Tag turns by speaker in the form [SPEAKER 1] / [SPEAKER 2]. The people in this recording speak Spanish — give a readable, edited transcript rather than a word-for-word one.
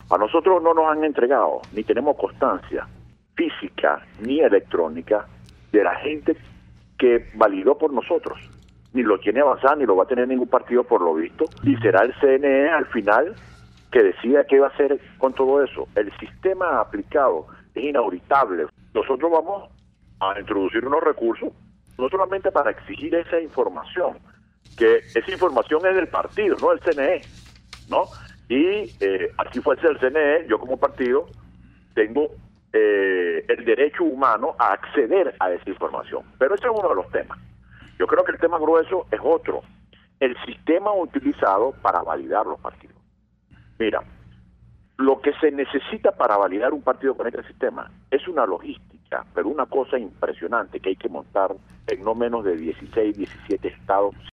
[SPEAKER 1] A nosotros no nos han entregado, ni tenemos constancia física ni electrónica de la gente que validó por nosotros. Ni lo tiene avanzado, ni lo va a tener ningún partido por lo visto. Y será el CNE al final que decida qué va a hacer con todo eso. El sistema aplicado es inauditable. Nosotros vamos a introducir unos recursos, no solamente para exigir esa información, que esa información es del partido, no del CNE, ¿no? Y así fuese el CNE, yo como partido tengo el derecho humano a acceder a esa información. Pero ese es uno de los temas. Yo creo que el tema grueso es otro, el sistema utilizado para validar los partidos. Mira, lo que se necesita para validar un partido con este sistema es una logística, pero una cosa impresionante que hay que montar en no menos de 16, 17 estados